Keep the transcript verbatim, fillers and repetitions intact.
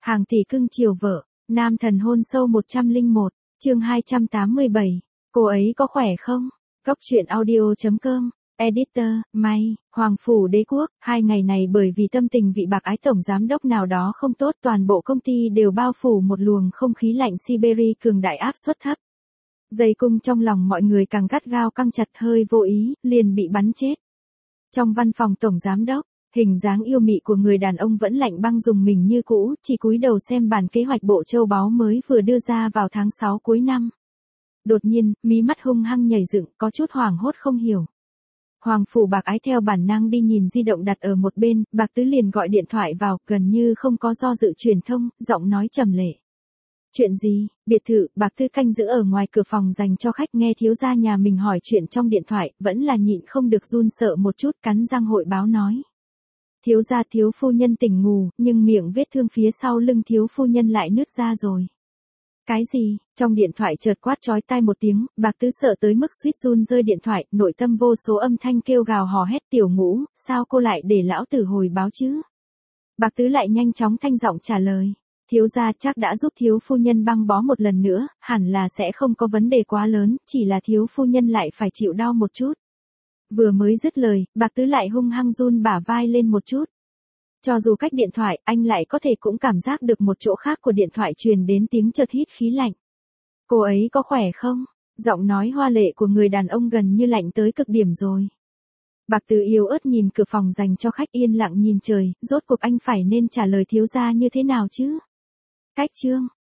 Hàng tỷ cưng chiều vợ, nam thần hôn sâu một trăm lẻ một, chương hai trăm tám mươi bảy. Cô ấy có khỏe không? Góc truyện audio chấm com, Editor, May, Hoàng Phủ Đế Quốc. Hai ngày này bởi vì tâm tình vị bạc ái tổng giám đốc nào đó không tốt, toàn bộ công ty đều bao phủ một luồng không khí lạnh Siberia cường đại áp suất thấp. Dây cung trong lòng mọi người càng gắt gao căng chặt, hơi vô ý, liền bị bắn chết. Trong văn phòng tổng giám đốc, hình dáng yêu mị của người đàn ông vẫn lạnh băng dùng mình như cũ, chỉ cúi đầu xem bản kế hoạch bộ châu báu mới vừa đưa ra vào tháng sáu cuối năm. Đột nhiên, mí mắt hung hăng nhảy dựng, có chút hoảng hốt không hiểu. Hoàng Phủ Bạc Ái theo bản năng đi nhìn di động đặt ở một bên, Bạc Tứ liền gọi điện thoại vào, gần như không có do dự truyền thông, giọng nói trầm lệ. Chuyện gì? Biệt thự. Bạc Tứ canh giữ ở ngoài cửa phòng dành cho khách, nghe thiếu gia nhà mình hỏi chuyện trong điện thoại, vẫn là nhịn không được run sợ một chút, cắn răng hội báo nói. Thiếu gia, thiếu phu nhân tỉnh ngủ, nhưng miệng vết thương phía sau lưng thiếu phu nhân lại nứt ra rồi. Cái gì? Trong điện thoại chợt quát chói tai một tiếng, Bạc Tứ sợ tới mức suýt run rơi điện thoại, nội tâm vô số âm thanh kêu gào hò hét. Tiểu Ngũ, sao cô lại để lão tử hồi báo chứ? Bạc Tứ lại nhanh chóng thanh giọng trả lời. Thiếu gia chắc đã giúp thiếu phu nhân băng bó một lần nữa, hẳn là sẽ không có vấn đề quá lớn, chỉ là thiếu phu nhân lại phải chịu đau một chút. Vừa mới dứt lời, Bạc Tứ lại hung hăng run bả vai lên một chút. Cho dù cách điện thoại, anh lại có thể cũng cảm giác được một chỗ khác của điện thoại truyền đến tiếng chợt hít khí lạnh. Cô ấy có khỏe không? Giọng nói hoa lệ của người đàn ông gần như lạnh tới cực điểm rồi. Bạc Tứ yếu ớt nhìn cửa phòng dành cho khách, yên lặng nhìn trời, rốt cuộc anh phải nên trả lời thiếu gia như thế nào chứ? Cách chương,